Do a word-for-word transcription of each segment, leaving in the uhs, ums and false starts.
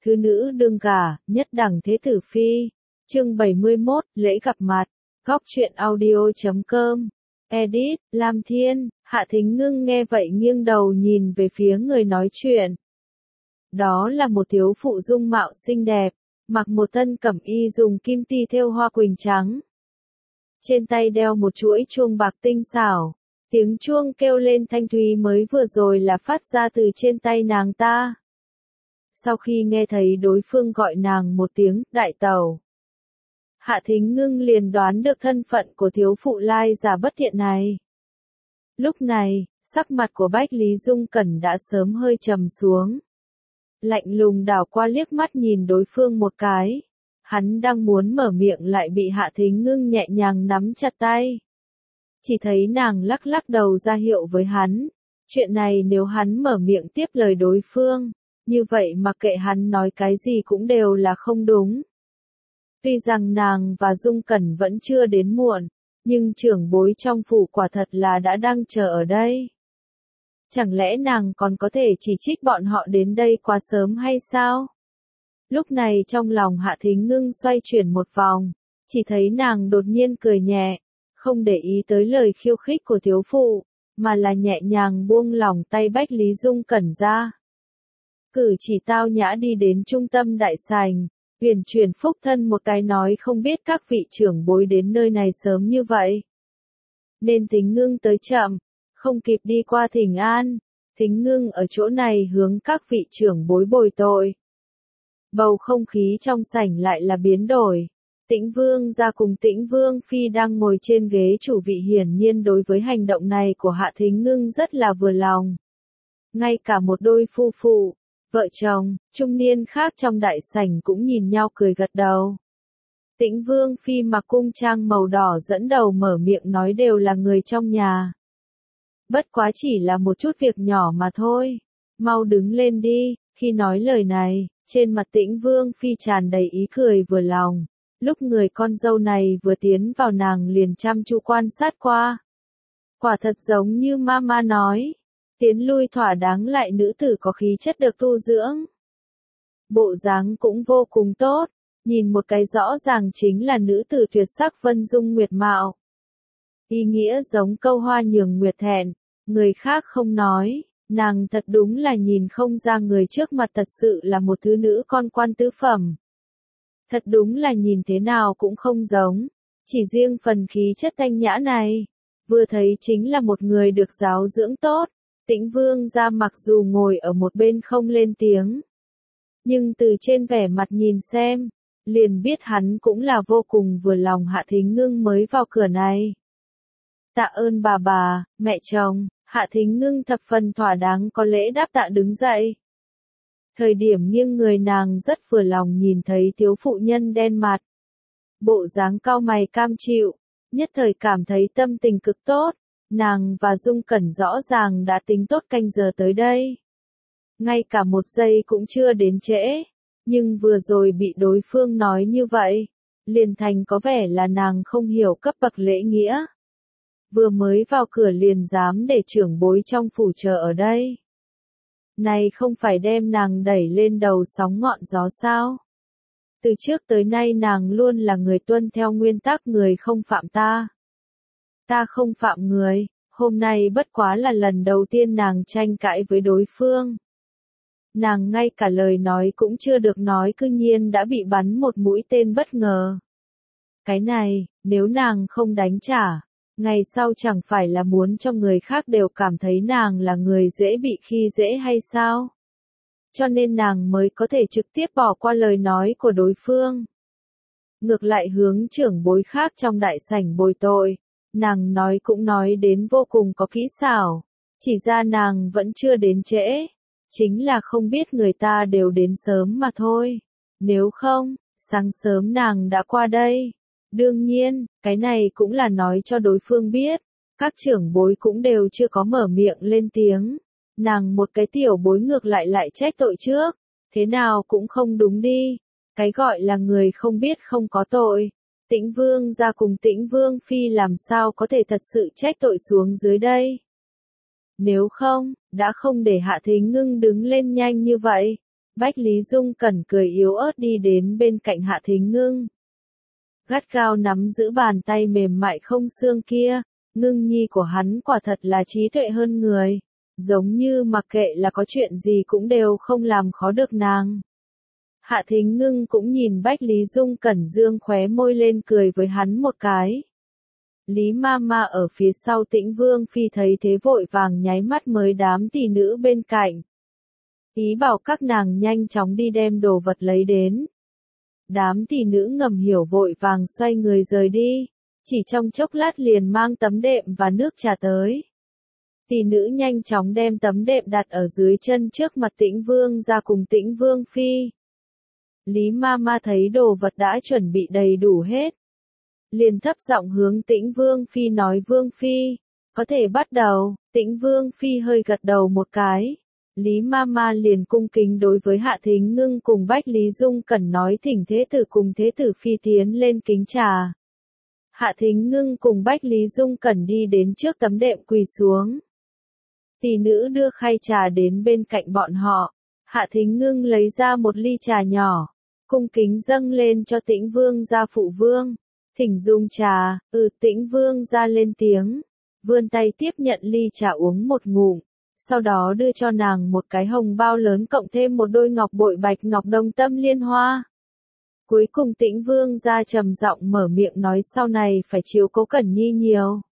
thứ nữ đương gả, nhất đẳng thế tử phi. Chương bảy mươi mốt, lễ gặp mặt. Góc truyện audio chấm com. Edit, Lam Thiên. Hạ Thính Ngưng nghe vậy nghiêng đầu nhìn về phía người nói chuyện. Đó là một thiếu phụ dung mạo xinh đẹp, mặc một thân cẩm y dùng kim ti thêu hoa quỳnh trắng. Trên tay đeo một chuỗi chuông bạc tinh xảo. Tiếng chuông kêu lên thanh thúy mới vừa rồi là phát ra từ trên tay nàng ta. Sau khi nghe thấy đối phương gọi nàng một tiếng đại tẩu, Hạ Thính Ngưng liền đoán được thân phận của thiếu phụ lai giả bất thiện này. Lúc này, sắc mặt của Bách Lý Dung Cẩn đã sớm hơi trầm xuống. Lạnh lùng đảo qua liếc mắt nhìn đối phương một cái. Hắn đang muốn mở miệng lại bị Hạ Thính Ngưng nhẹ nhàng nắm chặt tay. Chỉ thấy nàng lắc lắc đầu ra hiệu với hắn. Chuyện này nếu hắn mở miệng tiếp lời đối phương, như vậy mặc kệ hắn nói cái gì cũng đều là không đúng. Tuy rằng nàng và Dung Cẩn vẫn chưa đến muộn, nhưng trưởng bối trong phủ quả thật là đã đang chờ ở đây. Chẳng lẽ nàng còn có thể chỉ trích bọn họ đến đây quá sớm hay sao? Lúc này trong lòng Hạ Thính Ngưng xoay chuyển một vòng, chỉ thấy nàng đột nhiên cười nhẹ, không để ý tới lời khiêu khích của thiếu phụ, mà là nhẹ nhàng buông lỏng tay Bách Lý Dung Cẩn ra. Cử chỉ tao nhã đi đến trung tâm đại sảnh, huyền chuyển phúc thân một cái nói không biết các vị trưởng bối đến nơi này sớm như vậy. Nên Thính Ngưng tới chậm, không kịp đi qua thỉnh an, Thính Ngưng ở chỗ này hướng các vị trưởng bối bồi tội. Bầu không khí trong sảnh lại là biến đổi. Tĩnh Vương gia cùng Tĩnh Vương phi đang ngồi trên ghế chủ vị, hiển nhiên đối với hành động này của Hạ Thính Ngưng rất là vừa lòng. Ngay cả một đôi phu phụ, vợ chồng, trung niên khác trong đại sảnh cũng nhìn nhau cười gật đầu. Tĩnh Vương phi mặc cung trang màu đỏ dẫn đầu mở miệng nói đều là người trong nhà. Bất quá chỉ là một chút việc nhỏ mà thôi. Mau đứng lên đi. Khi nói lời này, trên mặt Tĩnh Vương phi tràn đầy ý cười vừa lòng. Lúc người con dâu này vừa tiến vào nàng liền chăm chú quan sát qua. Quả thật giống như mama nói. Tiến lui thỏa đáng lại nữ tử có khí chất được tu dưỡng. Bộ dáng cũng vô cùng tốt. Nhìn một cái rõ ràng chính là nữ tử tuyệt sắc vân dung nguyệt mạo. Ý nghĩa giống câu hoa nhường nguyệt thẹn. Người khác không nói, nàng thật đúng là nhìn không ra người trước mặt thật sự là một thứ nữ con quan tứ phẩm. Thật đúng là nhìn thế nào cũng không giống, chỉ riêng phần khí chất thanh nhã này, vừa thấy chính là một người được giáo dưỡng tốt. Tĩnh Vương gia mặc dù ngồi ở một bên không lên tiếng, nhưng từ trên vẻ mặt nhìn xem, liền biết hắn cũng là vô cùng vừa lòng Hạ Thính Ngưng mới vào cửa này. Tạ ơn bà bà, mẹ chồng. Hạ Thính Ngưng thập phần thỏa đáng có lễ đáp tạ đứng dậy. Thời điểm nghiêng người nàng rất vừa lòng nhìn thấy thiếu phụ nhân đen mặt. Bộ dáng cau mày cam chịu, nhất thời cảm thấy tâm tình cực tốt. Nàng và Dung Cẩn rõ ràng đã tính tốt canh giờ tới đây. Ngay cả một giây cũng chưa đến trễ, nhưng vừa rồi bị đối phương nói như vậy, liền thành có vẻ là nàng không hiểu cấp bậc lễ nghĩa. Vừa mới vào cửa liền dám để trưởng bối trong phủ chờ ở đây. Này không phải đem nàng đẩy lên đầu sóng ngọn gió sao? Từ trước tới nay nàng luôn là người tuân theo nguyên tắc người không phạm ta. Ta không phạm người, hôm nay bất quá là lần đầu tiên nàng tranh cãi với đối phương. Nàng ngay cả lời nói cũng chưa được nói cư nhiên đã bị bắn một mũi tên bất ngờ. Cái này, nếu nàng không đánh trả, ngày sau chẳng phải là muốn cho người khác đều cảm thấy nàng là người dễ bị khi dễ hay sao? Cho nên nàng mới có thể trực tiếp bỏ qua lời nói của đối phương. Ngược lại hướng trưởng bối khác trong đại sảnh bồi tội, nàng nói cũng nói đến vô cùng có kỹ xảo, chỉ ra nàng vẫn chưa đến trễ, chính là không biết người ta đều đến sớm mà thôi, nếu không, sáng sớm nàng đã qua đây. Đương nhiên, cái này cũng là nói cho đối phương biết, các trưởng bối cũng đều chưa có mở miệng lên tiếng, nàng một cái tiểu bối ngược lại lại trách tội trước, thế nào cũng không đúng đi, cái gọi là người không biết không có tội, Tĩnh Vương gia cùng Tĩnh Vương phi làm sao có thể thật sự trách tội xuống dưới đây. Nếu không, đã không để Hạ Thính Ngưng đứng lên nhanh như vậy, Bách Lý Dung Cẩn cười yếu ớt đi đến bên cạnh Hạ Thính Ngưng. Gắt gao nắm giữ bàn tay mềm mại không xương kia, Ngưng nhi của hắn quả thật là trí tuệ hơn người, giống như mặc kệ là có chuyện gì cũng đều không làm khó được nàng. Hạ Thính Ngưng cũng nhìn Bách Lý Dung Cẩn dương khóe môi lên cười với hắn một cái. Lý ma ma ở phía sau Tĩnh Vương Phi thấy thế vội vàng nháy mắt mới đám tỷ nữ bên cạnh. Ý bảo các nàng nhanh chóng đi đem đồ vật lấy đến. Đám tỷ nữ ngầm hiểu vội vàng xoay người rời đi, chỉ trong chốc lát liền mang tấm đệm và nước trà tới. Tỷ nữ nhanh chóng đem tấm đệm đặt ở dưới chân trước mặt Tĩnh Vương ra cùng Tĩnh Vương Phi. Lý ma ma thấy đồ vật đã chuẩn bị đầy đủ hết. Liền thấp giọng hướng Tĩnh Vương Phi nói Vương Phi, có thể bắt đầu. Tĩnh Vương Phi hơi gật đầu một cái. Lý ma ma liền cung kính đối với Hạ Thính Ngưng cùng Bách Lý Dung Cẩn nói thỉnh thế tử cùng thế tử Phi tiến lên kính trà. Hạ Thính Ngưng cùng Bách Lý Dung Cẩn đi đến trước tấm đệm quỳ xuống. Tỷ nữ đưa khay trà đến bên cạnh bọn họ. Hạ Thính Ngưng lấy ra một ly trà nhỏ, cung kính dâng lên cho Tĩnh Vương gia phụ vương. Thỉnh dùng trà. Ừ, Tĩnh Vương gia lên tiếng, vươn tay tiếp nhận ly trà uống một ngụm, sau đó đưa cho nàng một cái hồng bao lớn cộng thêm một đôi ngọc bội bạch ngọc đồng tâm liên hoa. Cuối cùng Tĩnh Vương gia trầm giọng mở miệng nói sau này phải chiếu cố Cẩn Nhi nhiều.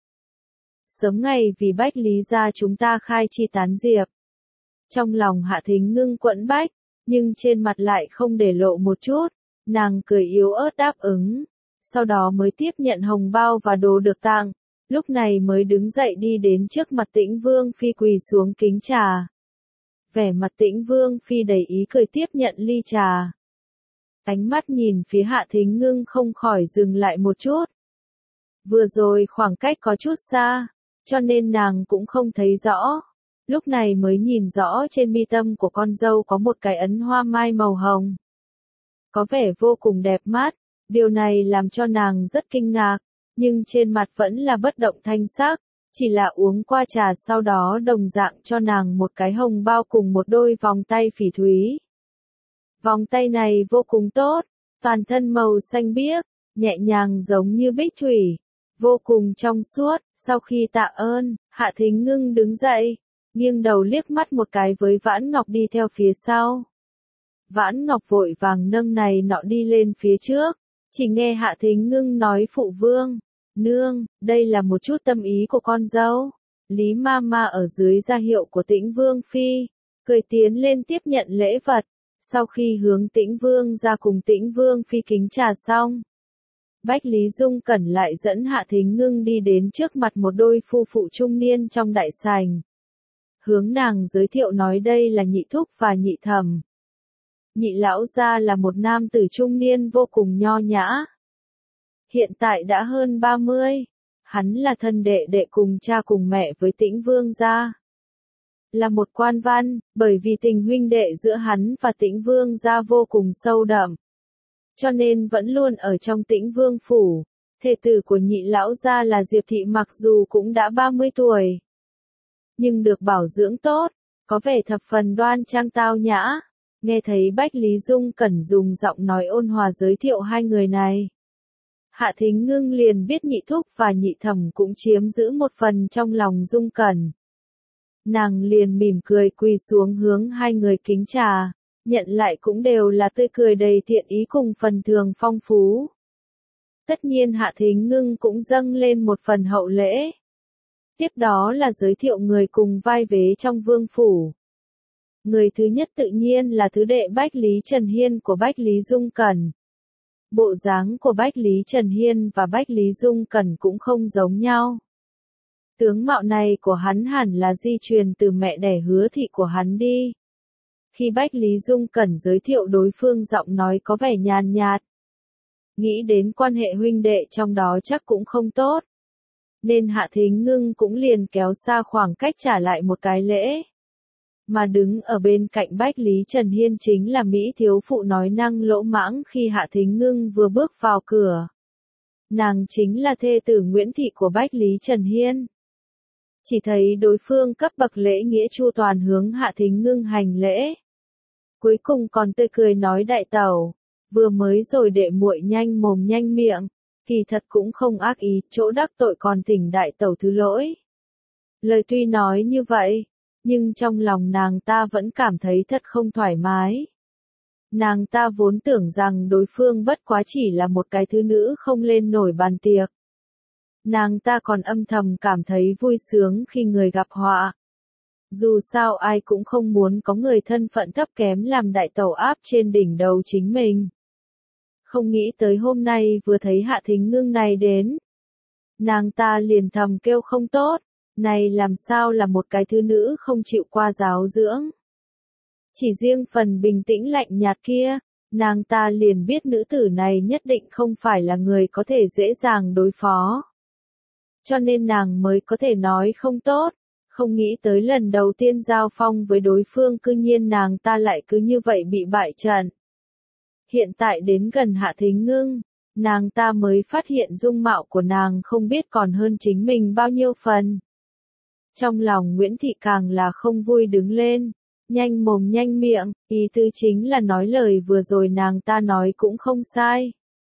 Sớm ngày vì Bách Lý gia chúng ta khai chi tán diệp. Trong lòng Hạ Thính Ngưng quẫn bách, nhưng trên mặt lại không để lộ một chút, nàng cười yếu ớt đáp ứng, sau đó mới tiếp nhận hồng bao và đồ được tặng, lúc này mới đứng dậy đi đến trước mặt Tĩnh Vương Phi quỳ xuống kính trà. Vẻ mặt Tĩnh Vương Phi đầy ý cười tiếp nhận ly trà. Ánh mắt nhìn phía Hạ Thính Ngưng không khỏi dừng lại một chút. Vừa rồi khoảng cách có chút xa, cho nên nàng cũng không thấy rõ. Lúc này mới nhìn rõ trên mi tâm của con dâu có một cái ấn hoa mai màu hồng. Có vẻ vô cùng đẹp mắt, điều này làm cho nàng rất kinh ngạc, nhưng trên mặt vẫn là bất động thanh sắc, chỉ là uống qua trà sau đó đồng dạng cho nàng một cái hồng bao cùng một đôi vòng tay phỉ thúy. Vòng tay này vô cùng tốt, toàn thân màu xanh biếc, nhẹ nhàng giống như bích thủy, vô cùng trong suốt. Sau khi tạ ơn, Hạ Thính Ngưng đứng dậy, nghiêng đầu liếc mắt một cái với Vãn Ngọc đi theo phía sau. Vãn Ngọc vội vàng nâng này nọ đi lên phía trước, chỉ nghe Hạ Thính Ngưng nói phụ vương, nương, đây là một chút tâm ý của con dâu. Lý ma ma ở dưới ra hiệu của Tĩnh Vương Phi, cười tiến lên tiếp nhận lễ vật, sau khi hướng Tĩnh Vương ra cùng Tĩnh Vương Phi kính trà xong. Bách Lý Dung Cẩn lại dẫn Hạ Thính Ngưng đi đến trước mặt một đôi phu phụ trung niên trong đại sảnh. Hướng nàng giới thiệu nói đây là nhị thúc và nhị thẩm. Nhị lão gia là một nam tử trung niên vô cùng nho nhã. Hiện tại đã hơn ba mươi, hắn là thân đệ đệ cùng cha cùng mẹ với Tĩnh Vương gia. Là một quan văn, bởi vì tình huynh đệ giữa hắn và Tĩnh Vương gia vô cùng sâu đậm. Cho nên vẫn luôn ở trong Tĩnh Vương phủ. Thê tử của nhị lão gia là Diệp Thị mặc dù cũng đã ba mươi tuổi, nhưng được bảo dưỡng tốt, có vẻ thập phần đoan trang tao nhã. Nghe thấy Bách Lý Dung Cẩn dùng giọng nói ôn hòa giới thiệu hai người này, Hạ Thính Ngưng liền biết nhị thúc và nhị thẩm cũng chiếm giữ một phần trong lòng Dung Cẩn. Nàng liền mỉm cười quỳ xuống hướng hai người kính trà, nhận lại cũng đều là tươi cười đầy thiện ý cùng phần thường phong phú. Tất nhiên Hạ Thính Ngưng cũng dâng lên một phần hậu lễ. Tiếp đó là giới thiệu người cùng vai vế trong vương phủ. Người thứ nhất tự nhiên là thứ đệ Bách Lý Trần Hiên của Bách Lý Dung Cẩn. Bộ dáng của Bách Lý Trần Hiên và Bách Lý Dung Cẩn cũng không giống nhau. Tướng mạo này của hắn hẳn là di truyền từ mẹ đẻ Hứa Thị của hắn đi. Khi Bách Lý Dung Cẩn giới thiệu đối phương giọng nói có vẻ nhàn nhạt. Nghĩ đến quan hệ huynh đệ trong đó chắc cũng không tốt. Nên Hạ Thính Ngưng cũng liền kéo xa khoảng cách trả lại một cái lễ. Mà đứng ở bên cạnh Bách Lý Trần Hiên chính là Mỹ thiếu phụ nói năng lỗ mãng khi Hạ Thính Ngưng vừa bước vào cửa. Nàng chính là thê tử Nguyễn Thị của Bách Lý Trần Hiên. Chỉ thấy đối phương cấp bậc lễ nghĩa chu toàn hướng Hạ Thính Ngưng hành lễ. Cuối cùng còn tươi cười nói đại tẩu, vừa mới rồi đệ muội nhanh mồm nhanh miệng, kỳ thật cũng không ác ý, chỗ đắc tội còn thỉnh đại tẩu thứ lỗi. Lời tuy nói như vậy, nhưng trong lòng nàng ta vẫn cảm thấy thật không thoải mái. Nàng ta vốn tưởng rằng đối phương bất quá chỉ là một cái thứ nữ không lên nổi bàn tiệc. Nàng ta còn âm thầm cảm thấy vui sướng khi người gặp họa. Dù sao ai cũng không muốn có người thân phận thấp kém làm đại tẩu áp trên đỉnh đầu chính mình. Không nghĩ tới hôm nay vừa thấy Hạ Thính Ngưng này đến. Nàng ta liền thầm kêu không tốt, này làm sao là một cái thứ nữ không chịu qua giáo dưỡng. Chỉ riêng phần bình tĩnh lạnh nhạt kia, nàng ta liền biết nữ tử này nhất định không phải là người có thể dễ dàng đối phó. Cho nên nàng mới có thể nói không tốt, không nghĩ tới lần đầu tiên giao phong với đối phương cư nhiên nàng ta lại cứ như vậy bị bại trận. Hiện tại đến gần Hạ Thính Ngưng, nàng ta mới phát hiện dung mạo của nàng không biết còn hơn chính mình bao nhiêu phần. Trong lòng Nguyễn Thị càng là không vui đứng lên, nhanh mồm nhanh miệng, ý tứ chính là nói lời vừa rồi nàng ta nói cũng không sai.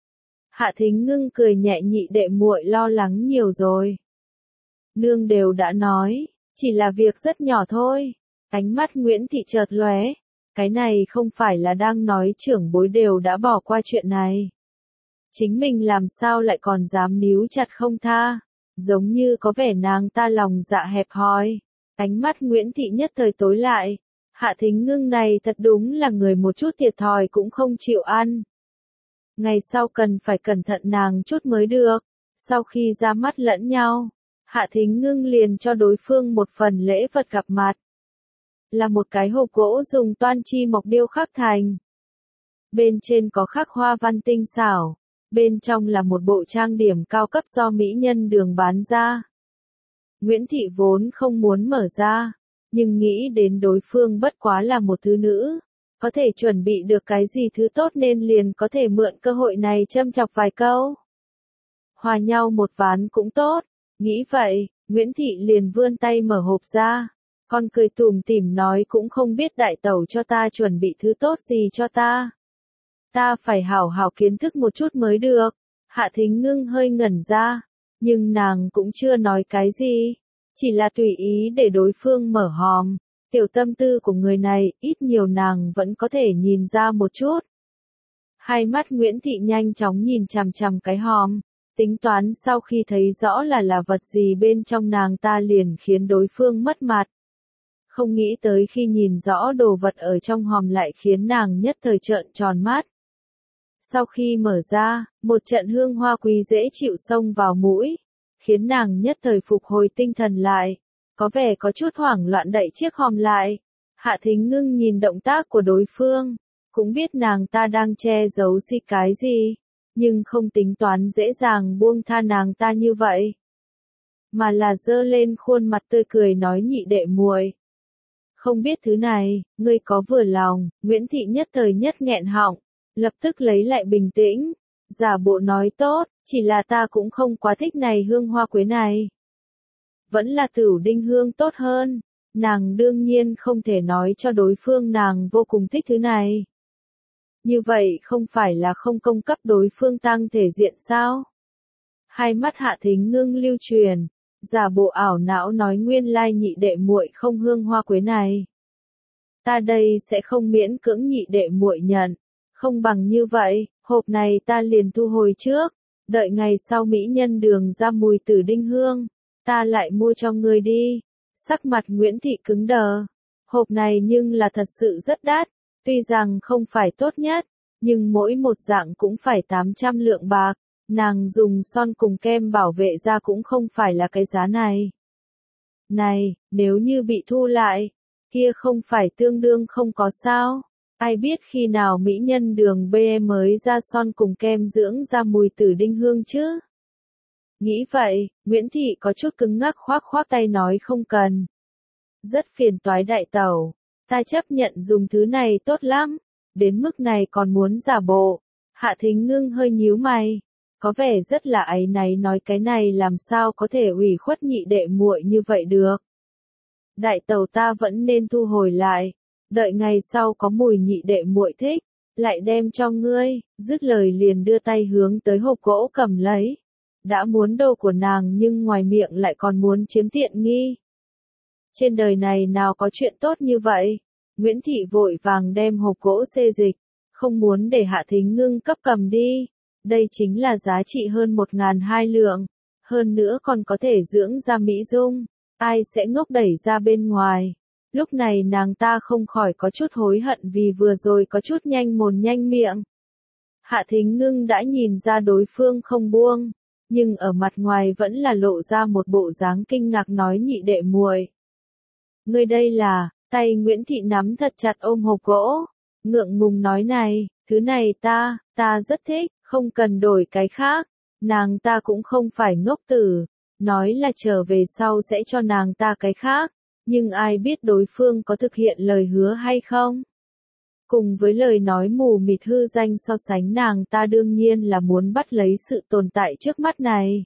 Hạ Thính Ngưng cười nhẹ, nhị đệ muội lo lắng nhiều rồi. Nương đều đã nói, chỉ là việc rất nhỏ thôi. Ánh mắt Nguyễn Thị chợt lóe, cái này không phải là đang nói trưởng bối đều đã bỏ qua chuyện này. Chính mình làm sao lại còn dám níu chặt không tha, giống như có vẻ nàng ta lòng dạ hẹp hòi. Ánh mắt Nguyễn Thị nhất thời tối lại, Hạ Thính Ngưng này thật đúng là người một chút thiệt thòi cũng không chịu ăn. Ngày sau cần phải cẩn thận nàng chút mới được. Sau khi ra mắt lẫn nhau, Hạ Thính Ngưng liền cho đối phương một phần lễ vật gặp mặt. Là một cái hộp gỗ dùng toan chi mộc điêu khắc thành. Bên trên có khắc hoa văn tinh xảo, bên trong là một bộ trang điểm cao cấp do mỹ nhân đường bán ra. Nguyễn Thị vốn không muốn mở ra, nhưng nghĩ đến đối phương bất quá là một thứ nữ, có thể chuẩn bị được cái gì thứ tốt nên liền có thể mượn cơ hội này châm chọc vài câu. Hòa nhau một ván cũng tốt, nghĩ vậy, Nguyễn Thị liền vươn tay mở hộp ra, con cười tủm tỉm nói cũng không biết đại tẩu cho ta chuẩn bị thứ tốt gì cho ta. Ta phải hảo hảo kiến thức một chút mới được. Hạ Thính Ngưng hơi ngẩn ra, nhưng nàng cũng chưa nói cái gì, chỉ là tùy ý để đối phương mở hòm. Tiểu tâm tư của người này, ít nhiều nàng vẫn có thể nhìn ra một chút. Hai mắt Nguyễn Thị nhanh chóng nhìn chằm chằm cái hòm, tính toán sau khi thấy rõ là là vật gì bên trong nàng ta liền khiến đối phương mất mặt. Không nghĩ tới khi nhìn rõ đồ vật ở trong hòm lại khiến nàng nhất thời trợn tròn mắt. Sau khi mở ra, một trận hương hoa quý dễ chịu xông vào mũi, khiến nàng nhất thời phục hồi tinh thần lại, có vẻ có chút hoảng loạn đậy chiếc hòm lại. Hạ Thính Ngưng nhìn động tác của đối phương, cũng biết nàng ta đang che giấu gì cái gì, nhưng không tính toán dễ dàng buông tha nàng ta như vậy, mà là giơ lên khuôn mặt tươi cười nói nhị đệ muội, không biết thứ này, ngươi có vừa lòng. Nguyễn Thị nhất thời nhất nghẹn họng, lập tức lấy lại bình tĩnh, giả bộ nói tốt, chỉ là ta cũng không quá thích này hương hoa quế này. Vẫn là Tửu Đinh hương tốt hơn. Nàng đương nhiên không thể nói cho đối phương nàng vô cùng thích thứ này. Như vậy không phải là không công cấp đối phương tăng thể diện sao? Hai mắt Hạ Thính Ngưng lưu truyền, giả bộ ảo não nói nguyên lai nhị đệ muội không hương hoa quế này. Ta đây sẽ không miễn cưỡng nhị đệ muội nhận, không bằng như vậy, hộp này ta liền thu hồi trước, đợi ngày sau mỹ nhân đường ra mùi Tử Đinh hương, ta lại mua cho ngươi đi. Sắc mặt Nguyễn Thị cứng đờ, hộp này nhưng là thật sự rất đắt, tuy rằng không phải tốt nhất, nhưng mỗi một dạng cũng phải tám trăm lượng bạc, nàng dùng son cùng kem bảo vệ da cũng không phải là cái giá này. Này, nếu như bị thu lại, kia không phải tương đương không có sao, ai biết khi nào mỹ nhân đường bê mới ra son cùng kem dưỡng da mùi Tử Đinh hương chứ. Nghĩ vậy, Nguyễn Thị có chút cứng ngắc khoác khoác tay nói không cần. Rất phiền toái đại tẩu, ta chấp nhận dùng thứ này tốt lắm, đến mức này còn muốn giả bộ. Hạ Thính Ngưng hơi nhíu mày, có vẻ rất là áy náy nói cái này làm sao có thể ủy khuất nhị đệ muội như vậy được. Đại tẩu ta vẫn nên thu hồi lại, Đợi ngày sau có mùi nhị đệ muội thích, lại đem cho ngươi, dứt lời liền đưa tay hướng tới hộp gỗ cầm lấy. Đã muốn đồ của nàng nhưng ngoài miệng lại còn muốn chiếm tiện nghi. Trên đời này nào có chuyện tốt như vậy? Nguyễn Thị vội vàng đem hộp gỗ xê dịch, không muốn để Hạ Thính Ngưng cấp cầm đi. Đây chính là giá trị hơn một ngàn hai lượng, hơn nữa còn có thể dưỡng ra mỹ dung, ai sẽ ngốc đẩy ra bên ngoài. Lúc này nàng ta không khỏi có chút hối hận vì vừa rồi có chút nhanh mồm nhanh miệng. Hạ Thính Ngưng đã nhìn ra đối phương không buông, nhưng ở mặt ngoài vẫn là lộ ra một bộ dáng kinh ngạc nói nhị đệ muội. Ngươi đây là, tay Nguyễn Thị nắm thật chặt ôm hộp gỗ, ngượng ngùng nói này, thứ này ta, ta rất thích, không cần đổi cái khác. Nàng ta cũng không phải ngốc tử, nói là trở về sau sẽ cho nàng ta cái khác, nhưng ai biết đối phương có thực hiện lời hứa hay không. Cùng với lời nói mù mịt hư danh so sánh nàng ta đương nhiên là muốn bắt lấy sự tồn tại trước mắt này.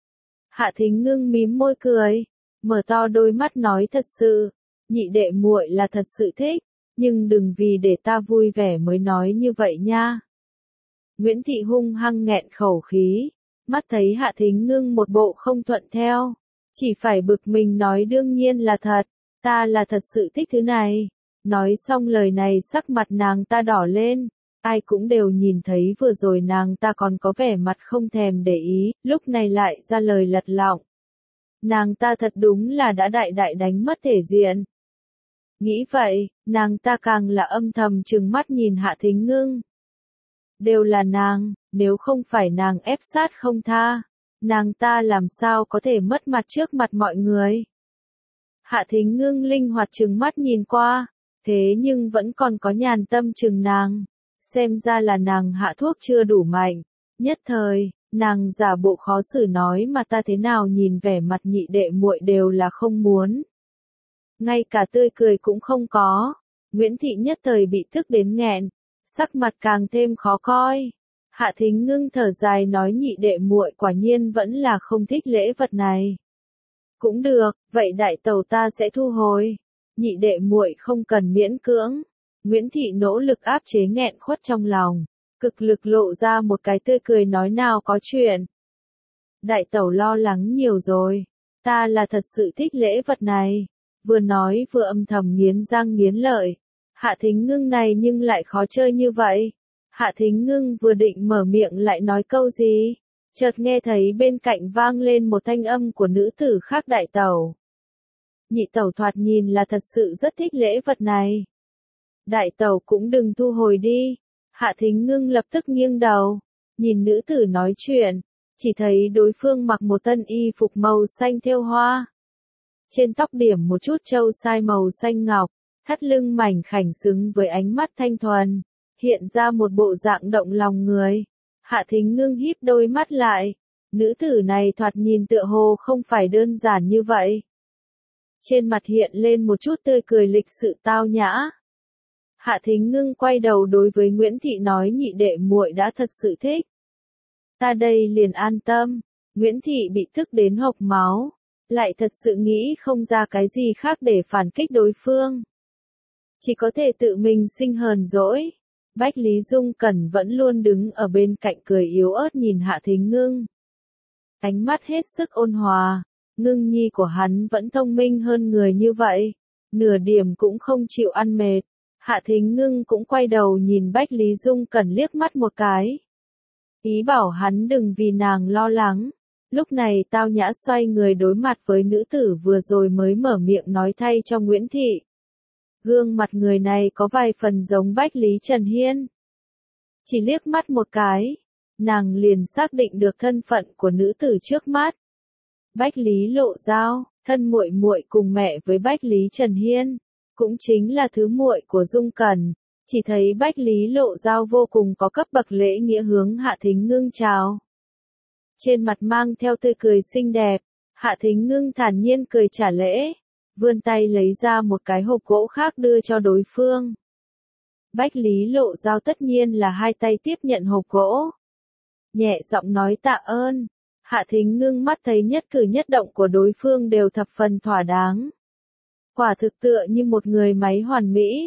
Hạ Thính Ngưng mím môi cười, mở to đôi mắt nói thật sự, nhị đệ muội là thật sự thích, nhưng đừng vì để ta vui vẻ mới nói như vậy nha. Nguyễn Thị hung hăng nghẹn khẩu khí, mắt thấy Hạ Thính Ngưng một bộ không thuận theo, chỉ phải bực mình nói đương nhiên là thật, ta là thật sự thích thứ này. Nói xong lời này sắc mặt nàng ta đỏ lên, ai cũng đều nhìn thấy vừa rồi nàng ta còn có vẻ mặt không thèm để ý, lúc này lại ra lời lật lọng. Nàng ta thật đúng là đã đại đại đánh mất thể diện. Nghĩ vậy, nàng ta càng là âm thầm trừng mắt nhìn Hạ Thính Ngưng. Đều là nàng, nếu không phải nàng ép sát không tha, nàng ta làm sao có thể mất mặt trước mặt mọi người. Hạ Thính Ngưng linh hoạt trừng mắt nhìn qua, thế nhưng vẫn còn có nhàn tâm chừng nàng, xem ra là nàng hạ thuốc chưa đủ mạnh. Nhất thời, nàng giả bộ khó xử nói mà ta thế nào nhìn vẻ mặt nhị đệ muội đều là không muốn. Ngay cả tươi cười cũng không có, Nguyễn Thị nhất thời bị tức đến nghẹn, sắc mặt càng thêm khó coi. Hạ Thính Ngưng thở dài nói nhị đệ muội quả nhiên vẫn là không thích lễ vật này. Cũng được, vậy đại tẩu ta sẽ thu hồi. Nhị đệ muội không cần miễn cưỡng. Nguyễn Thị nỗ lực áp chế nghẹn khuất trong lòng, cực lực lộ ra một cái tươi cười nói nào có chuyện. Đại tẩu lo lắng nhiều rồi, ta là thật sự thích lễ vật này. Vừa nói vừa âm thầm nghiến răng nghiến lợi. Hạ Thính Ngưng này nhưng lại khó chơi như vậy. Hạ Thính Ngưng vừa định mở miệng lại nói câu gì, chợt nghe thấy bên cạnh vang lên một thanh âm của nữ tử khác đại tẩu. Nhị tẩu thoạt nhìn là thật sự rất thích lễ vật này. Đại tẩu cũng đừng thu hồi đi. Hạ Thính Ngưng lập tức nghiêng đầu, nhìn nữ tử nói chuyện, chỉ thấy đối phương mặc một thân y phục màu xanh thêu hoa. Trên tóc điểm một chút châu sai màu xanh ngọc, thắt lưng mảnh khảnh xứng với ánh mắt thanh thuần, hiện ra một bộ dạng động lòng người. Hạ Thính Ngưng híp đôi mắt lại, nữ tử này thoạt nhìn tựa hồ không phải đơn giản như vậy. Trên mặt hiện lên một chút tươi cười lịch sự tao nhã. Hạ Thính Ngưng quay đầu đối với Nguyễn Thị nói nhị đệ muội đã thật sự thích. Ta đây liền an tâm. Nguyễn Thị bị tức đến hộc máu, lại thật sự nghĩ không ra cái gì khác để phản kích đối phương. Chỉ có thể tự mình sinh hờn dỗi. Bách Lý Dung Cẩn vẫn luôn đứng ở bên cạnh cười yếu ớt nhìn Hạ Thính Ngưng. Ánh mắt hết sức ôn hòa, Ngưng nhi của hắn vẫn thông minh hơn người như vậy, nửa điểm cũng không chịu ăn mệt. Hạ Thính Ngưng cũng quay đầu nhìn Bách Lý Dung Cẩn liếc mắt một cái. Ý bảo hắn đừng vì nàng lo lắng. Lúc này tao nhã xoay người đối mặt với nữ tử vừa rồi mới mở miệng nói thay cho Nguyễn Thị. Gương mặt người này có vài phần giống Bách Lý Trần Hiên. Chỉ liếc mắt một cái, nàng liền xác định được thân phận của nữ tử trước mắt. Bách Lý Lộ Giao, thân muội muội cùng mẹ với Bách Lý Trần Hiên, cũng chính là thứ muội của Dung Cẩn. Chỉ thấy Bách Lý Lộ Giao vô cùng có cấp bậc lễ nghĩa hướng Hạ Thính Ngưng chào. Trên mặt mang theo tươi cười xinh đẹp, Hạ Thính Ngưng thản nhiên cười trả lễ, vươn tay lấy ra một cái hộp gỗ khác đưa cho đối phương. Bách Lý Lộ Giao tất nhiên là hai tay tiếp nhận hộp gỗ. Nhẹ giọng nói tạ ơn. Hạ Thính Ngưng mắt thấy nhất cử nhất động của đối phương đều thập phần thỏa đáng. Quả thực tựa như một người máy hoàn mỹ.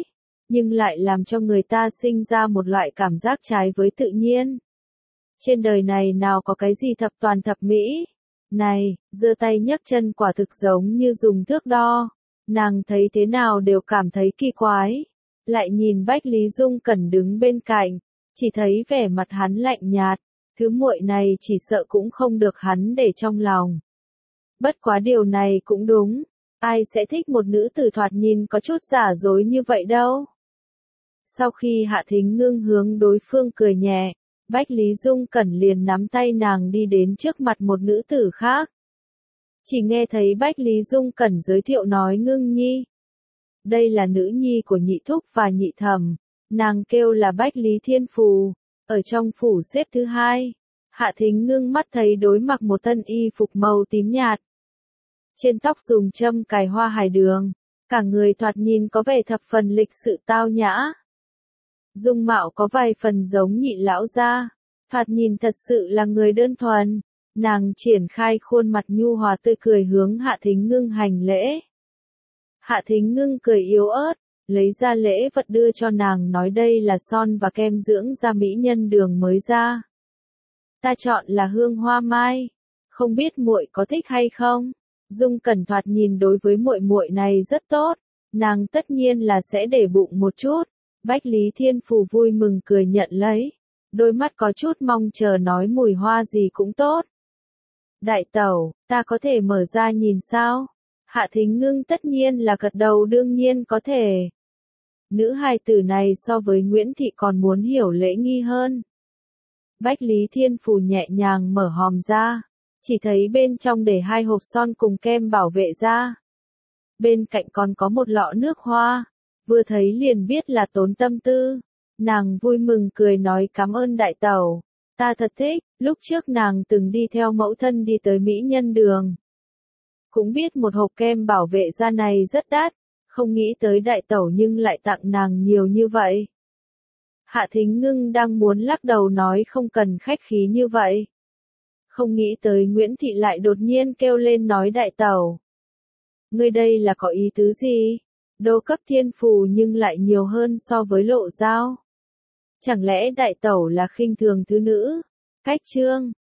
nhưng lại làm cho người ta sinh ra một loại cảm giác trái với tự nhiên. Trên đời này nào có cái gì thập toàn thập mỹ? Này, giơ tay nhấc chân quả thực giống như dùng thước đo. Nàng thấy thế nào đều cảm thấy kỳ quái. Lại nhìn Bách Lý Dung Cẩn đứng bên cạnh, chỉ thấy vẻ mặt hắn lạnh nhạt, thứ muội này chỉ sợ cũng không được hắn để trong lòng. Bất quá điều này cũng đúng, ai sẽ thích một nữ tử thoạt nhìn có chút giả dối như vậy đâu. Sau khi Hạ Thính Ngưng hướng đối phương cười nhẹ, Bách Lý Dung Cẩn liền nắm tay nàng đi đến trước mặt một nữ tử khác. Chỉ nghe thấy Bách Lý Dung Cẩn giới thiệu nói Ngưng Nhi. Đây là nữ nhi của nhị thúc và nhị thẩm, nàng kêu là Bách Lý Thiên Phù, ở trong phủ xếp thứ hai. Hạ Thính Ngưng mắt thấy đối mặc một thân y phục màu tím nhạt. Trên tóc dùng châm cài hoa hải đường, cả người thoạt nhìn có vẻ thập phần lịch sự tao nhã. Dung mạo có vài phần giống nhị lão gia, thoạt nhìn thật sự là người đơn thuần. Nàng triển khai khuôn mặt nhu hòa tươi cười hướng Hạ Thính Ngưng hành lễ. Hạ Thính Ngưng cười yếu ớt, lấy ra lễ vật đưa cho nàng nói đây là son và kem dưỡng da mỹ nhân đường mới ra. Ta chọn là hương hoa mai, không biết muội có thích hay không? Dung Cẩn thoạt nhìn đối với muội muội này rất tốt, nàng tất nhiên là sẽ để bụng một chút. Bách Lý Thiên Phù vui mừng cười nhận lấy, đôi mắt có chút mong chờ nói mùi hoa gì cũng tốt. Đại tẩu, ta có thể mở ra nhìn sao? Hạ Thính Ngưng tất nhiên là gật đầu đương nhiên có thể. Nữ hài tử này so với Nguyễn Thị còn muốn hiểu lễ nghi hơn. Bách Lý Thiên Phù nhẹ nhàng mở hòm ra, chỉ thấy bên trong để hai hộp son cùng kem bảo vệ da. Bên cạnh còn có một lọ nước hoa, vừa thấy liền biết là tốn tâm tư. Nàng vui mừng cười nói cảm ơn đại tẩu, ta thật thích, lúc trước nàng từng đi theo mẫu thân đi tới Mỹ Nhân Đường. Cũng biết một hộp kem bảo vệ da này rất đắt, không nghĩ tới đại tẩu nhưng lại tặng nàng nhiều như vậy. Hạ Thính Ngưng đang muốn lắc đầu nói không cần khách khí như vậy. Không nghĩ tới Nguyễn Thị lại đột nhiên kêu lên nói đại tẩu. Ngươi đây là có ý tứ gì? Đô cấp thiên phù nhưng lại nhiều hơn so với lộ giao. Chẳng lẽ đại tẩu là khinh thường thứ nữ? Cách chương